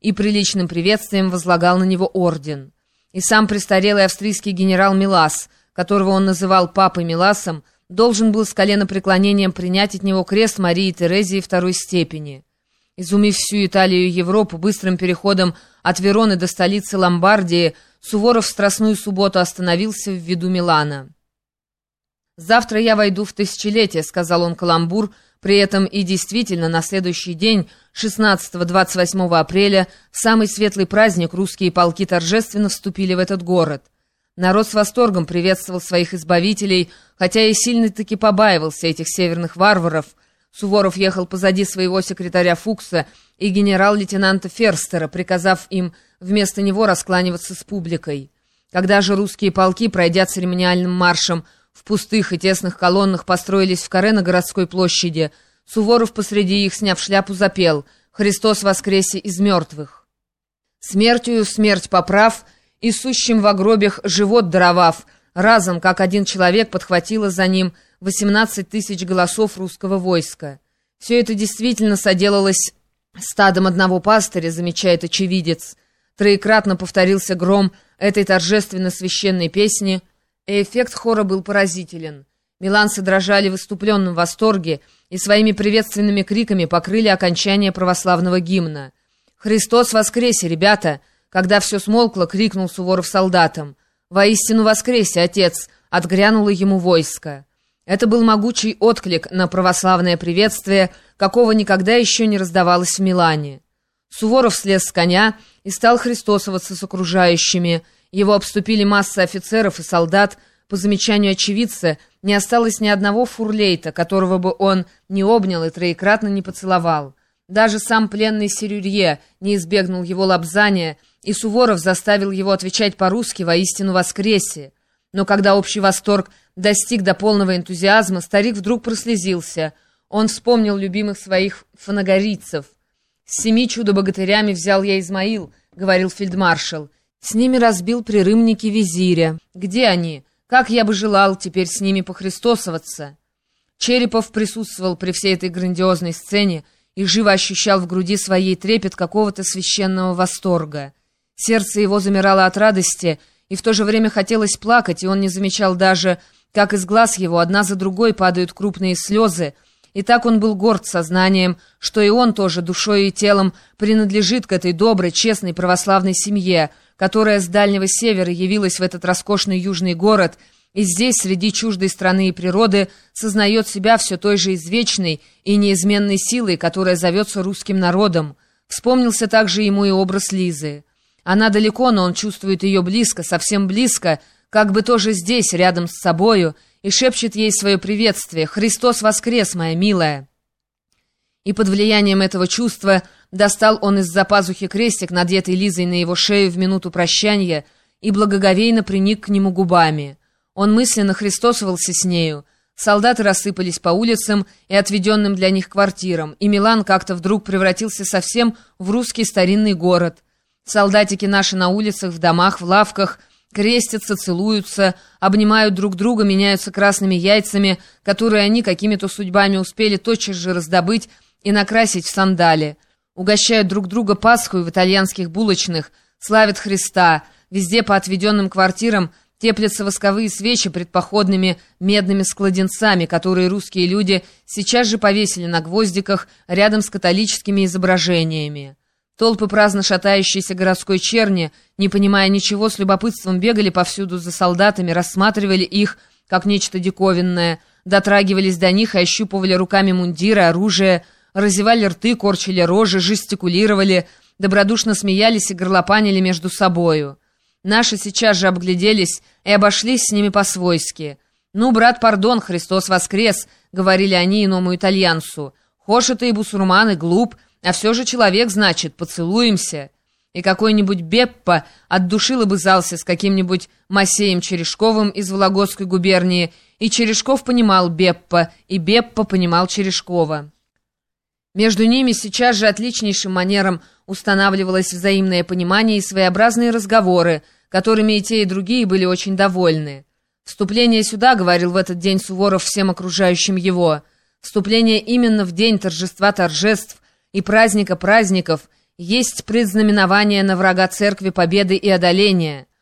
и приличным приветствием возлагал на него орден. И сам престарелый австрийский генерал Милас, которого он называл папой Миласом, должен был с коленопреклонением принять от него крест Марии Терезии второй степени. Изумив всю Италию и Европу быстрым переходом от Вероны до столицы Ломбардии, Суворов в Страстную субботу остановился в виду Милана. «Завтра я войду в тысячелетие», — сказал он каламбур, при этом и действительно на следующий день, 16-28 апреля, в самый светлый праздник русские полки торжественно вступили в этот город. Народ с восторгом приветствовал своих избавителей, хотя и сильно-таки побаивался этих северных варваров. Суворов ехал позади своего секретаря Фукса и генерал-лейтенанта Ферстера, приказав им вместо него раскланиваться с публикой. Когда же русские полки, пройдя церемониальным маршем, в пустых и тесных колоннах построились в каре на городской площади, Суворов посреди их, сняв шляпу, запел «Христос воскресе из мертвых». «Смертью смерть поправ, и сущим во гробях живот даровав», разом, как один человек, подхватило за ним 18 тысяч голосов русского войска. Все это действительно соделалось стадом одного пастыря, замечает очевидец. Троекратно повторился гром этой торжественно-священной песни, и эффект хора был поразителен. Миланцы дрожали в выступленном восторге и своими приветственными криками покрыли окончание православного гимна. «Христос воскресе, ребята!» Когда все смолкло, крикнул Суворов солдатам. «Воистину воскресе, отец!» — отгрянуло ему войско. Это был могучий отклик на православное приветствие, какого никогда еще не раздавалось в Милане. Суворов слез с коня и стал христосоваться с окружающими. Его обступили массы офицеров и солдат. По замечанию очевидца, не осталось ни одного фурлейта, которого бы он не обнял и троекратно не поцеловал. Даже сам пленный Серюрье не избегнул его лобзания, и Суворов заставил его отвечать по-русски «воистину воскресе». Но когда общий восторг достиг до полного энтузиазма, старик вдруг прослезился. Он вспомнил любимых своих фанагорийцев. «С 7 чудо-богатырями взял я Измаил», — говорил фельдмаршал. «С ними разбил при Рымнике визиря. Где они? Как я бы желал теперь с ними похристосоваться». Черепов присутствовал при всей этой грандиозной сцене и живо ощущал в груди своей трепет какого-то священного восторга. Сердце его замирало от радости, и в то же время хотелось плакать, и он не замечал даже, как из глаз его одна за другой падают крупные слезы, и так он был горд сознанием, что и он тоже душой и телом принадлежит к этой доброй, честной православной семье, которая с Дальнего Севера явилась в этот роскошный южный город, и здесь, среди чуждой страны и природы, сознает себя все той же извечной и неизменной силой, которая зовется русским народом. Вспомнился также ему и образ Лизы. Она далеко, но он чувствует ее близко, совсем близко, как бы тоже здесь, рядом с собою, и шепчет ей свое приветствие «Христос воскрес, моя милая!» И под влиянием этого чувства достал он из-за пазухи крестик, надетый Лизой на его шею в минуту прощания, и благоговейно приник к нему губами. Он мысленно христосовался с нею. Солдаты рассыпались по улицам и отведенным для них квартирам, и Милан как-то вдруг превратился совсем в русский старинный город. Солдатики наши на улицах, в домах, в лавках крестятся, целуются, обнимают друг друга, меняются красными яйцами, которые они какими-то судьбами успели тотчас же раздобыть и накрасить в сандали. Угощают друг друга Пасхой в итальянских булочных, славят Христа. Везде по отведенным квартирам теплятся восковые свечи пред походными медными складенцами, которые русские люди сейчас же повесили на гвоздиках рядом с католическими изображениями. Толпы праздно шатающейся городской черни, не понимая ничего, с любопытством бегали повсюду за солдатами, рассматривали их, как нечто диковинное, дотрагивались до них и ощупывали руками мундиры, оружие, разевали рты, корчили рожи, жестикулировали, добродушно смеялись и горлопанили между собою. Наши сейчас же обгляделись и обошлись с ними по-свойски. «Ну, брат, пардон, Христос воскрес», — говорили они иному итальянцу. «Хошь это и бусурман, и глуп, а все же человек, значит, поцелуемся». И какой-нибудь Беппа от души лобызался с каким-нибудь Масеем Черешковым из Вологодской губернии, и Черешков понимал Беппа, и Беппа понимал Черешкова. Между ними сейчас же отличнейшим манером устанавливалось взаимное понимание и своеобразные разговоры, которыми и те, и другие были очень довольны. «Вступление сюда», — говорил в этот день Суворов всем окружающим его, «вступление именно в день торжества торжеств и праздника праздников есть предзнаменование на врага церкви победы и одоления.